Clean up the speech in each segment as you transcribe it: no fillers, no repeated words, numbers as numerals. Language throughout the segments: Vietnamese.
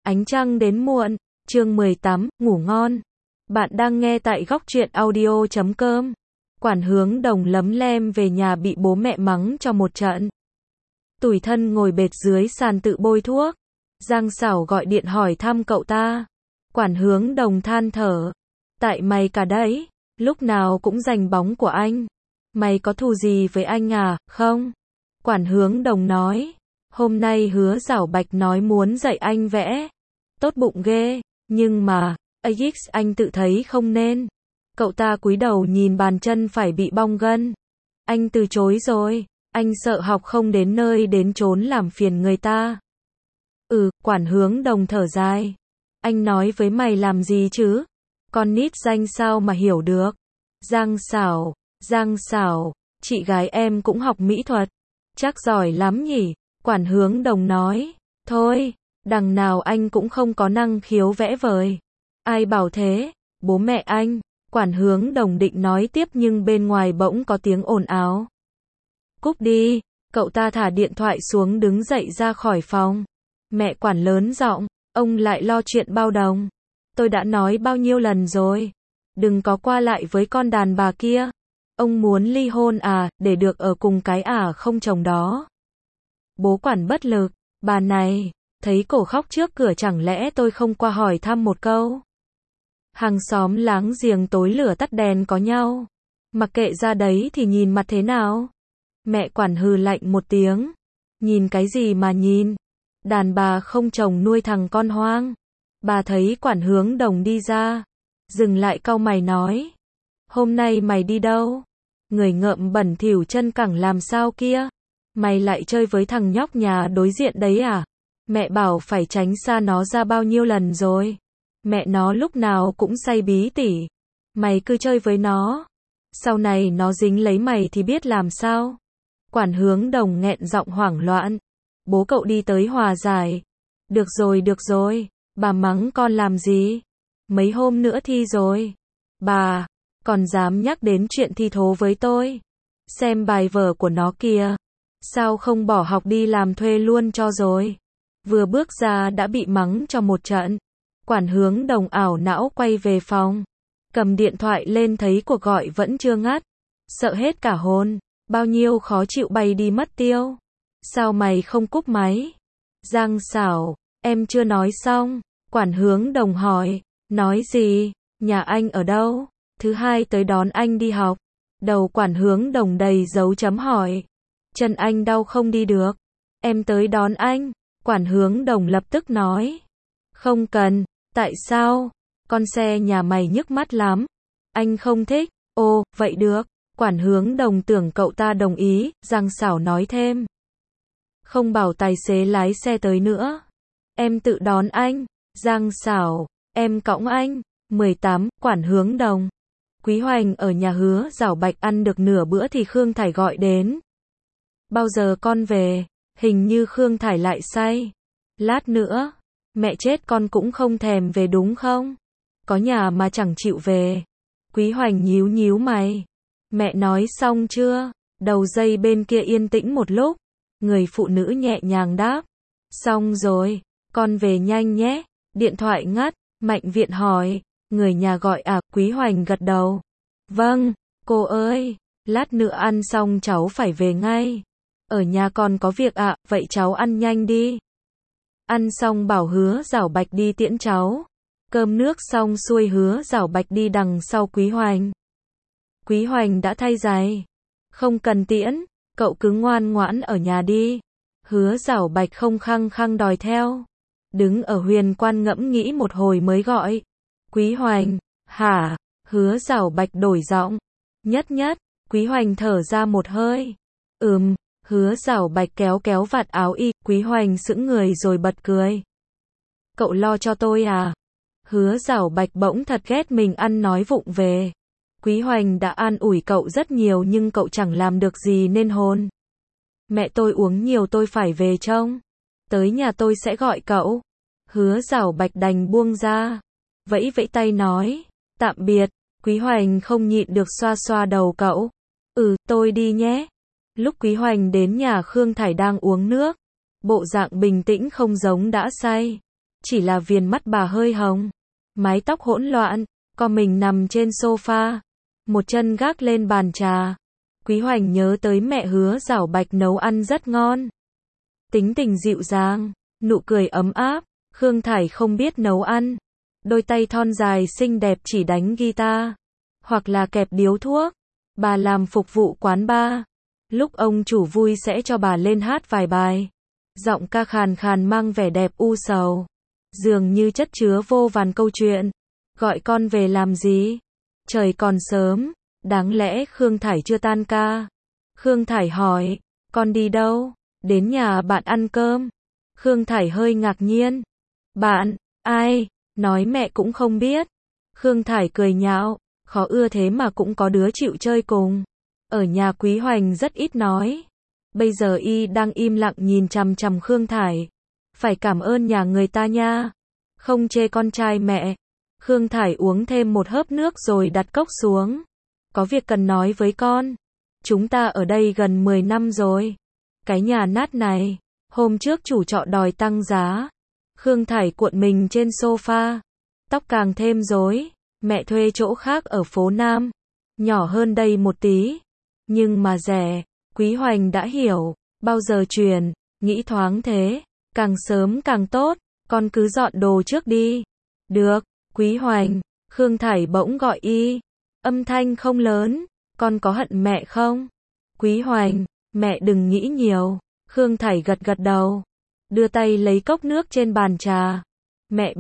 Ánh trăng đến muộn, chương 18, ngủ ngon. Bạn đang nghe tại góc truyện audio.com. Quản Hướng Đồng lấm lem về nhà bị bố mẹ mắng cho một trận. Tủi thân ngồi bệt dưới sàn tự bôi thuốc. Giang Sảo gọi điện hỏi thăm cậu ta. Quản Hướng Đồng than thở. Tại mày cả đấy, lúc nào cũng giành bóng của anh. Mày có thù gì với anh à, không? Quản Hướng Đồng nói. Hôm nay Hứa Giảo Bạch nói muốn dạy anh vẽ. Tốt bụng ghê, nhưng mà, AX anh tự thấy không nên. Cậu ta cúi đầu nhìn bàn chân phải bị bong gân. Anh từ chối rồi, anh sợ học không đến nơi đến chốn làm phiền người ta. Quản Hướng Đồng thở dài. Anh nói với mày làm gì chứ? Con nít danh sao mà hiểu được. Giang Sảo, chị gái em cũng học mỹ thuật. Chắc giỏi lắm nhỉ? Quản Hướng Đồng nói. Thôi, đằng nào anh cũng không có năng khiếu vẽ vời. Ai bảo thế? Bố mẹ anh. Quản Hướng Đồng định nói tiếp nhưng bên ngoài bỗng có tiếng ồn ào. Cúp đi, cậu ta thả điện thoại xuống đứng dậy ra khỏi phòng. Mẹ Quản lớn giọng, ông lại lo chuyện bao đồng. Tôi đã nói bao nhiêu lần rồi. Đừng có qua lại với con đàn bà kia. Ông muốn ly hôn à, để được ở cùng cái không chồng đó. Bố Quản bất lực, bà này, thấy cổ khóc trước cửa chẳng lẽ tôi không qua hỏi thăm một câu. Hàng xóm láng giềng tối lửa tắt đèn có nhau. Mặc kệ ra đấy thì nhìn mặt thế nào. Mẹ Quản hừ lạnh một tiếng. Nhìn cái gì mà nhìn. Đàn bà không chồng nuôi thằng con hoang. Bà thấy Quản Hướng Đồng đi ra. Dừng lại cau mày nói. Hôm nay mày đi đâu? Người ngợm bẩn thỉu chân cẳng làm sao kia? Mày lại chơi với thằng nhóc nhà đối diện đấy à? Mẹ bảo phải tránh xa nó ra bao nhiêu lần rồi. Mẹ nó lúc nào cũng say bí tỉ. Mày cứ chơi với nó. Sau này nó dính lấy mày thì biết làm sao? Quản Hướng Đồng nghẹn giọng hoảng loạn. Bố cậu đi tới hòa giải. Được rồi, bà mắng con làm gì? Mấy hôm nữa thi rồi. Bà, còn dám nhắc đến chuyện thi thố với tôi. Xem bài vở của nó kìa. Sao không bỏ học đi làm thuê luôn cho rồi? Vừa bước ra đã bị mắng cho một trận. Quản Hướng Đồng ảo não quay về phòng. Cầm điện thoại lên thấy cuộc gọi vẫn chưa ngắt. Sợ hết cả hồn. Bao nhiêu khó chịu bay đi mất tiêu. Sao mày không cúp máy? Giang Sảo, em chưa nói xong. Quản Hướng Đồng hỏi. Nói gì? Nhà anh ở đâu? Thứ hai tới đón anh đi học. Đầu Quản Hướng Đồng đầy dấu chấm hỏi. Chân anh đau không đi được. Em tới đón anh. Quản Hướng Đồng lập tức nói. Không cần. Tại sao? Con xe nhà mày nhức mắt lắm. Anh không thích. Ồ, vậy được. Quản Hướng Đồng tưởng cậu ta đồng ý. Giang Sảo nói thêm. Không bảo tài xế lái xe tới nữa. Em tự đón anh. Giang Sảo, em cõng anh. 18. Quản Hướng Đồng. Quý Hoành ở nhà Hứa Giảo Bạch ăn được nửa bữa thì Khương Thải gọi đến. Bao giờ con về? Hình như Khương Thải lại say. Lát nữa. Mẹ chết con cũng không thèm về đúng không? Có nhà mà chẳng chịu về. Quý Hoành nhíu mày. Mẹ nói xong chưa? Đầu dây bên kia yên tĩnh một lúc. Người phụ nữ nhẹ nhàng đáp. Xong rồi. Con về nhanh nhé. Điện thoại ngắt. Mạnh Viện hỏi. Người nhà gọi à? Quý Hoành gật đầu. Vâng, cô ơi. Lát nữa ăn xong cháu phải về ngay. Ở nhà còn có việc ạ, vậy cháu ăn nhanh đi. Ăn xong bảo Hứa Giảo Bạch đi tiễn cháu. Cơm nước xong xuôi Hứa Giảo Bạch đi đằng sau Quý Hoành. Quý Hoành đã thay giày. Không cần tiễn, cậu cứ ngoan ngoãn ở nhà đi. Hứa Giảo Bạch không khăng đòi theo. Đứng ở huyền quan ngẫm nghĩ một hồi mới gọi. Quý Hoành, hả? Hứa Giảo Bạch đổi giọng. Nhất, Quý Hoành thở ra một hơi. Hứa Giảo Bạch kéo vạt áo y. Quý Hoành sững người rồi bật cười. Cậu lo cho tôi à? Hứa Giảo Bạch bỗng thật ghét mình ăn nói vụng về. Quý Hoành đã an ủi cậu rất nhiều nhưng cậu chẳng làm được gì nên hôn. Mẹ tôi uống nhiều tôi phải về trông. Tới nhà tôi sẽ gọi cậu. Hứa Giảo Bạch đành buông ra. Vẫy tay nói. Tạm biệt. Quý Hoành không nhịn được xoa đầu cậu. Tôi đi nhé. Lúc Quý Hoành đến nhà Khương Thải đang uống nước. Bộ dạng bình tĩnh không giống đã say. chỉ là viền mắt bà hơi hồng, mái tóc hỗn loạn, co mình nằm trên sofa, một chân gác lên bàn trà. Quý Hoành nhớ tới mẹ Hứa Giảo Bạch nấu ăn rất ngon. Tính tình dịu dàng, nụ cười ấm áp, Khương Thải không biết nấu ăn. Đôi tay thon dài xinh đẹp chỉ đánh guitar, hoặc là kẹp điếu thuốc. Bà làm phục vụ quán bar. Lúc ông chủ vui sẽ cho bà lên hát vài bài. Giọng ca khàn khàn mang vẻ đẹp u sầu. Dường như chất chứa vô vàn câu chuyện. Gọi con về làm gì? Trời còn sớm, đáng lẽ Khương Thải chưa tan ca. Khương Thải hỏi, con đi đâu? Đến nhà bạn ăn cơm. Khương Thải hơi ngạc nhiên. Bạn, ai? Nói mẹ cũng không biết. Khương Thải cười nhạo, khó ưa thế mà cũng có đứa chịu chơi cùng. Ở nhà Quý Hoành rất ít nói. Bây giờ y đang im lặng nhìn chằm chằm Khương Thải. Phải cảm ơn nhà người ta nha. Không chê con trai mẹ. Khương Thải uống thêm một hớp nước rồi đặt cốc xuống. Có việc cần nói với con. Chúng ta ở đây gần 10 năm rồi. Cái nhà nát này, hôm trước chủ trọ đòi tăng giá. Khương Thải cuộn mình trên sofa. Tóc càng thêm rối. Mẹ thuê chỗ khác ở phố Nam. Nhỏ hơn đây một tí. Nhưng mà rẻ. Quý Hoành đã hiểu. Bao giờ chuyển. Nghĩ thoáng thế. Càng sớm càng tốt. Con cứ dọn đồ trước đi. Được. Quý Hoành. Khương Thải bỗng gọi y. Âm thanh không lớn. Con có hận mẹ không? Quý Hoành. Mẹ đừng nghĩ nhiều. Khương Thải gật gật đầu. Đưa tay lấy cốc nước trên bàn trà. Mẹ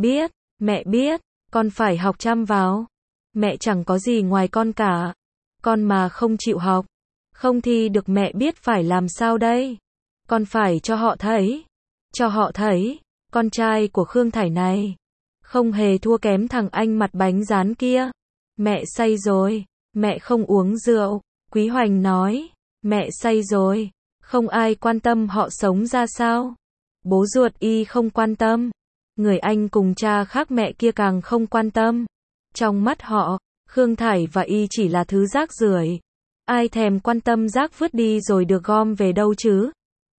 biết. Con phải học chăm vào. Mẹ chẳng có gì ngoài con cả. Con mà không chịu học. Không thi được mẹ biết phải làm sao đây. Con phải cho họ thấy. Cho họ thấy. Con trai của Khương Thải này. Không hề thua kém thằng anh mặt bánh rán kia. Mẹ say rồi. Mẹ không uống rượu. Quý Hoành nói. Mẹ say rồi. Không ai quan tâm họ sống ra sao. Bố ruột y không quan tâm. Người anh cùng cha khác mẹ kia càng không quan tâm. Trong mắt họ, Khương Thải và y chỉ là thứ rác rưởi. Ai thèm quan tâm rác vứt đi rồi được gom về đâu chứ.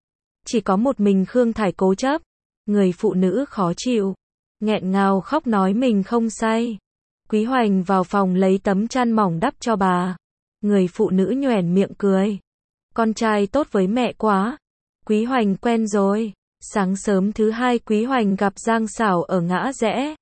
Chỉ có một mình Khương Thải cố chấp. Người phụ nữ khó chịu. Nghẹn ngào khóc nói mình không say. Quý Hoành vào phòng lấy tấm chăn mỏng đắp cho bà. Người phụ nữ nhoẻn miệng cười. Con trai tốt với mẹ quá. Quý Hoành quen rồi. Sáng sớm thứ hai Quý Hoành gặp Giang Sảo ở ngã rẽ.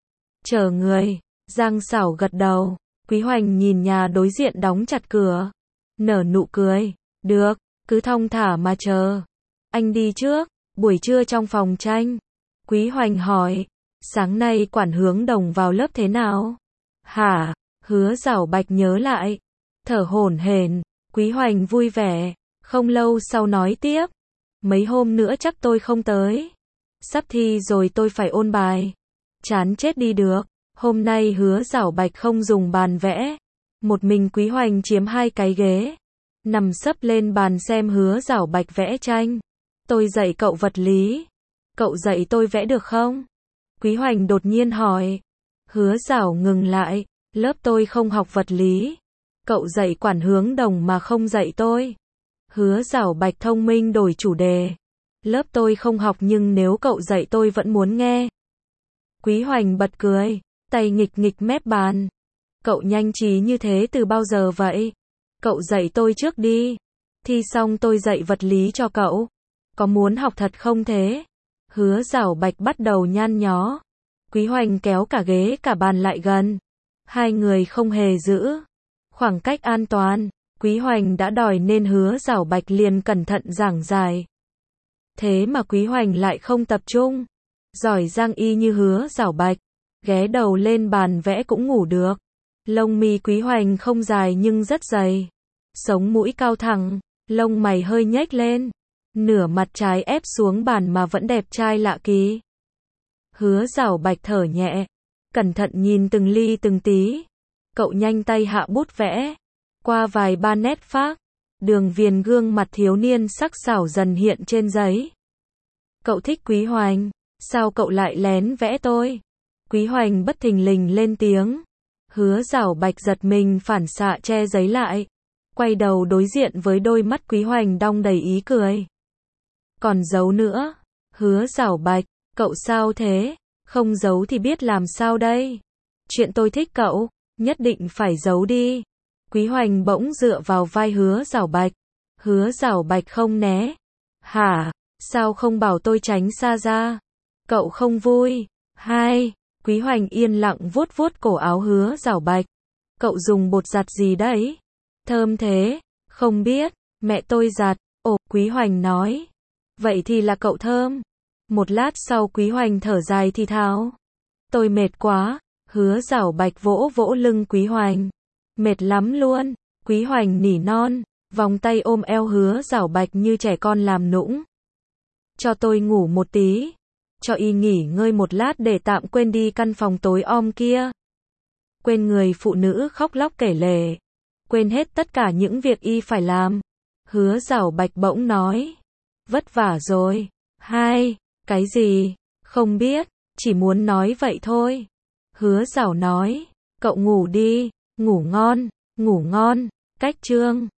Chờ người. Giang Sảo gật đầu. Quý Hoành nhìn nhà đối diện đóng chặt cửa. Nở nụ cười. Được, cứ thong thả mà chờ. Anh đi trước. Buổi trưa trong phòng tranh. Quý Hoành hỏi. Sáng nay Quản Hướng Đồng vào lớp thế nào? Hả? Hứa Giảo Bạch nhớ lại. Thở hổn hển. Quý Hoành vui vẻ. Không lâu sau nói tiếp. Mấy hôm nữa chắc tôi không tới. Sắp thi rồi tôi phải ôn bài. Chán chết đi được. Hôm nay Hứa Giảo Bạch không dùng bàn vẽ. Một mình Quý Hoành chiếm 2 cái ghế. Nằm sấp lên bàn xem Hứa Giảo Bạch vẽ tranh. Tôi dạy cậu vật lý. Cậu dạy tôi vẽ được không? Quý Hoành đột nhiên hỏi. Hứa Giảo ngừng lại. Lớp tôi không học vật lý. Cậu dạy Quản Hướng Đồng mà không dạy tôi. Hứa Giảo Bạch thông minh đổi chủ đề. Lớp tôi không học nhưng nếu cậu dạy tôi vẫn muốn nghe. Quý Hoành bật cười. Tay nghịch nghịch mép bàn. Cậu nhanh trí như thế từ bao giờ vậy? Cậu dạy tôi trước đi. Thi xong tôi dạy vật lý cho cậu. Có muốn học thật không thế? Hứa Giảo Bạch bắt đầu nhăn nhó. Quý Hoành kéo cả ghế cả bàn lại gần. Hai người không hề giữ khoảng cách an toàn. Quý Hoành đã đòi nên Hứa Giảo Bạch liền cẩn thận giảng giải. Thế mà Quý Hoành lại không tập trung. Giỏi giang y như Hứa Giảo Bạch. Ghé đầu lên bàn vẽ cũng ngủ được. Lông mi Quý Hoành không dài nhưng rất dày. Sống mũi cao thẳng. Lông mày hơi nhếch lên. Nửa mặt trái ép xuống bàn mà vẫn đẹp trai lạ kỳ. Hứa Giảo Bạch thở nhẹ. Cẩn thận nhìn từng ly từng tí. Cậu nhanh tay hạ bút vẽ. Qua vài ba nét phác. Đường viền gương mặt thiếu niên sắc sảo dần hiện trên giấy. Cậu thích Quý Hoành. Sao cậu lại lén vẽ tôi? Quý Hoành bất thình lình lên tiếng. Hứa Giảo Bạch giật mình phản xạ che giấy lại. Quay đầu đối diện với đôi mắt Quý Hoành đong đầy ý cười. Còn giấu nữa. Hứa Giảo Bạch, cậu sao thế? Không giấu thì biết làm sao đây? Chuyện tôi thích cậu, nhất định phải giấu đi. Quý Hoành bỗng dựa vào vai Hứa Giảo Bạch. Hứa Giảo Bạch không né. Hả? Sao không bảo tôi tránh xa ra? Cậu không vui. Hai. Quý Hoành yên lặng vuốt vuốt cổ áo Hứa Giảo Bạch. Cậu dùng bột giặt gì đấy? Thơm thế. Không biết. Mẹ tôi giặt. Ồ, Quý Hoành nói. Vậy thì là cậu thơm. Một lát sau Quý Hoành thở dài thì thào. Tôi mệt quá. Hứa Giảo Bạch vỗ vỗ lưng Quý Hoành. Mệt lắm luôn. Quý Hoành nỉ non, vòng tay ôm eo Hứa Giảo Bạch như trẻ con làm nũng. Cho tôi ngủ một tí. Cho y nghỉ ngơi một lát để tạm quên đi căn phòng tối om kia. Quên người phụ nữ khóc lóc kể lể. Quên hết tất cả những việc y phải làm. Hứa Giảo Bạch bỗng nói. Vất vả rồi. Hai. Cái gì? Không biết. Chỉ muốn nói vậy thôi. Hứa Giảo nói. Cậu ngủ đi. Ngủ ngon. Ngủ ngon. Cách chương